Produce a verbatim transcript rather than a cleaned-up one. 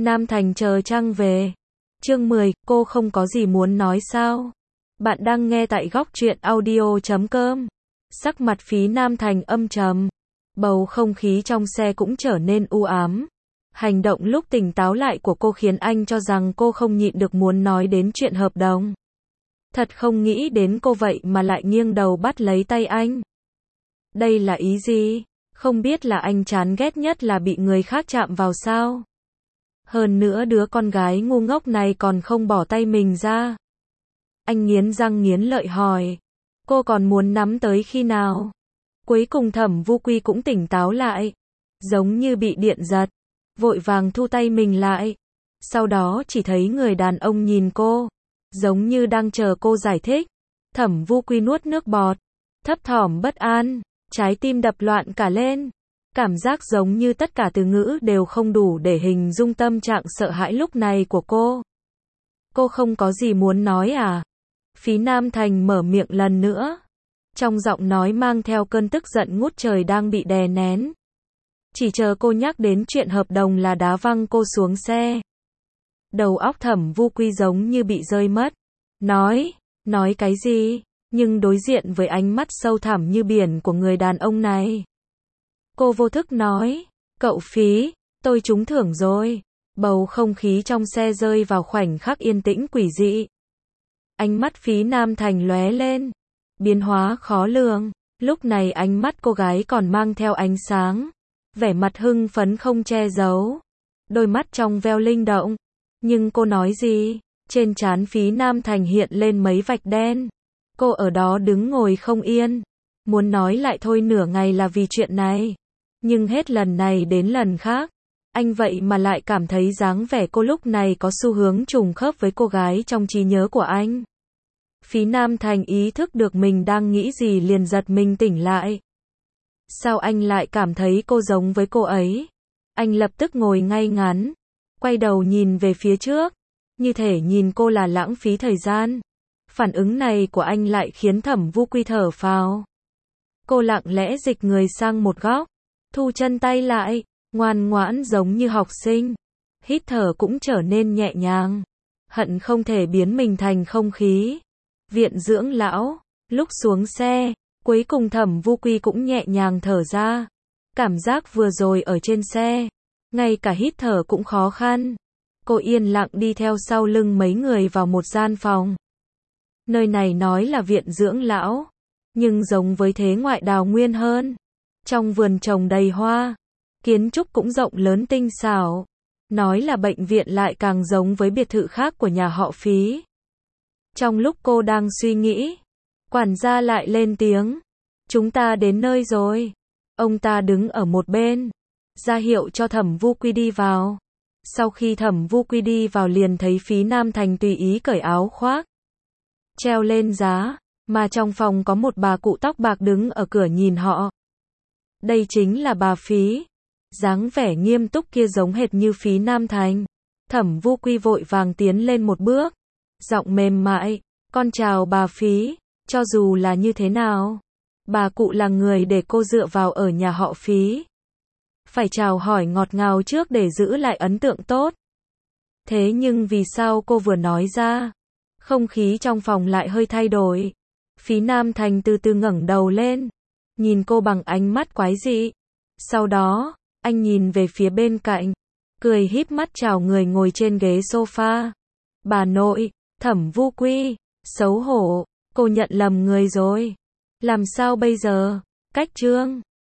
Nam Thành chờ Trăng về. Chương mười, cô không có gì muốn nói sao? Bạn đang nghe tại góc truyện audio chấm com. Sắc mặt Phí Nam Thành âm trầm. Bầu không khí trong xe cũng trở nên u ám. Hành động lúc tỉnh táo lại của cô khiến anh cho rằng cô không nhịn được muốn nói đến chuyện hợp đồng. Thật không nghĩ đến cô vậy mà lại nghiêng đầu bắt lấy tay anh. Đây là ý gì? Không biết là anh chán ghét nhất là bị người khác chạm vào sao? Hơn nữa đứa con gái ngu ngốc này còn không bỏ tay mình ra. Anh nghiến răng nghiến lợi hỏi. Cô còn muốn nắm tới khi nào? Cuối cùng Thẩm Vu Quy cũng tỉnh táo lại. Giống như bị điện giật. Vội vàng thu tay mình lại. Sau đó chỉ thấy người đàn ông nhìn cô. Giống như đang chờ cô giải thích. Thẩm Vu Quy nuốt nước bọt. Thấp thỏm bất an. Trái tim đập loạn cả lên. Cảm giác giống như tất cả từ ngữ đều không đủ để hình dung tâm trạng sợ hãi lúc này của cô. Cô không có gì muốn nói à? Phí Nam Thành mở miệng lần nữa. Trong giọng nói mang theo cơn tức giận ngút trời đang bị đè nén. Chỉ chờ cô nhắc đến chuyện hợp đồng là đá văng cô xuống xe. Đầu óc Thẩm Vu Quy giống như bị rơi mất. Nói, nói cái gì? Nhưng đối diện với ánh mắt sâu thẳm như biển của người đàn ông này. Cô vô thức nói, cậu Phí, tôi trúng thưởng rồi. Bầu không khí trong xe rơi vào khoảnh khắc yên tĩnh quỷ dị. Ánh mắt Phí Nam Thành lóe lên. Biến hóa khó lường. Lúc này ánh mắt cô gái còn mang theo ánh sáng. Vẻ mặt hưng phấn không che giấu. Đôi mắt trong veo linh động. Nhưng cô nói gì? Trên trán Phí Nam Thành hiện lên mấy vạch đen. Cô ở đó đứng ngồi không yên. Muốn nói lại thôi nửa ngày là vì chuyện này. Nhưng hết lần này đến lần khác. Anh vậy mà lại cảm thấy dáng vẻ cô lúc này có xu hướng trùng khớp với cô gái trong trí nhớ của anh. Phí Nam Thành ý thức được mình đang nghĩ gì liền giật mình tỉnh lại. Sao anh lại cảm thấy cô giống với cô ấy? Anh lập tức ngồi ngay ngắn. Quay đầu nhìn về phía trước. Như thể nhìn cô là lãng phí thời gian. Phản ứng này của anh lại khiến Thẩm Vu Quy thở phào. Cô lặng lẽ dịch người sang một góc. Thu chân tay lại. Ngoan ngoãn giống như học sinh. Hít thở cũng trở nên nhẹ nhàng. Hận không thể biến mình thành không khí. Viện dưỡng lão. Lúc xuống xe. Cuối cùng Thẩm Vu Quy cũng nhẹ nhàng thở ra. Cảm giác vừa rồi ở trên xe. Ngay cả hít thở cũng khó khăn. Cô yên lặng đi theo sau lưng mấy người vào một gian phòng. Nơi này nói là viện dưỡng lão. Nhưng giống với thế ngoại đào nguyên hơn. Trong vườn trồng đầy hoa. Kiến trúc cũng rộng lớn tinh xảo. Nói là bệnh viện lại càng giống với biệt thự khác của nhà họ Phí. Trong lúc cô đang suy nghĩ. Quản gia lại lên tiếng. Chúng ta đến nơi rồi. Ông ta đứng ở một bên. Ra hiệu cho Thẩm Vu Quy đi vào. Sau khi Thẩm Vu Quy đi vào liền thấy Phí Nam Thành tùy ý cởi áo khoác. Treo lên giá. Mà trong phòng có một bà cụ tóc bạc đứng ở cửa nhìn họ. Đây chính là bà Phí. Dáng vẻ nghiêm túc kia giống hệt như Phí Nam Thành. Thẩm Vu Quy vội vàng tiến lên một bước. Giọng mềm mại. Con chào bà Phí. Cho dù là như thế nào. Bà cụ là người để cô dựa vào ở nhà họ Phí. Phải chào hỏi ngọt ngào trước để giữ lại ấn tượng tốt. Thế nhưng vì sao cô vừa nói ra. Không khí trong phòng lại hơi thay đổi. Phí Nam Thành từ từ ngẩng đầu lên. Nhìn cô bằng ánh mắt quái dị. Sau đó, anh nhìn về phía bên cạnh. Cười híp mắt chào người ngồi trên ghế sofa. Bà nội, Thẩm Vu Quy. Xấu hổ, cô nhận lầm người rồi. Làm sao bây giờ? Cách chương.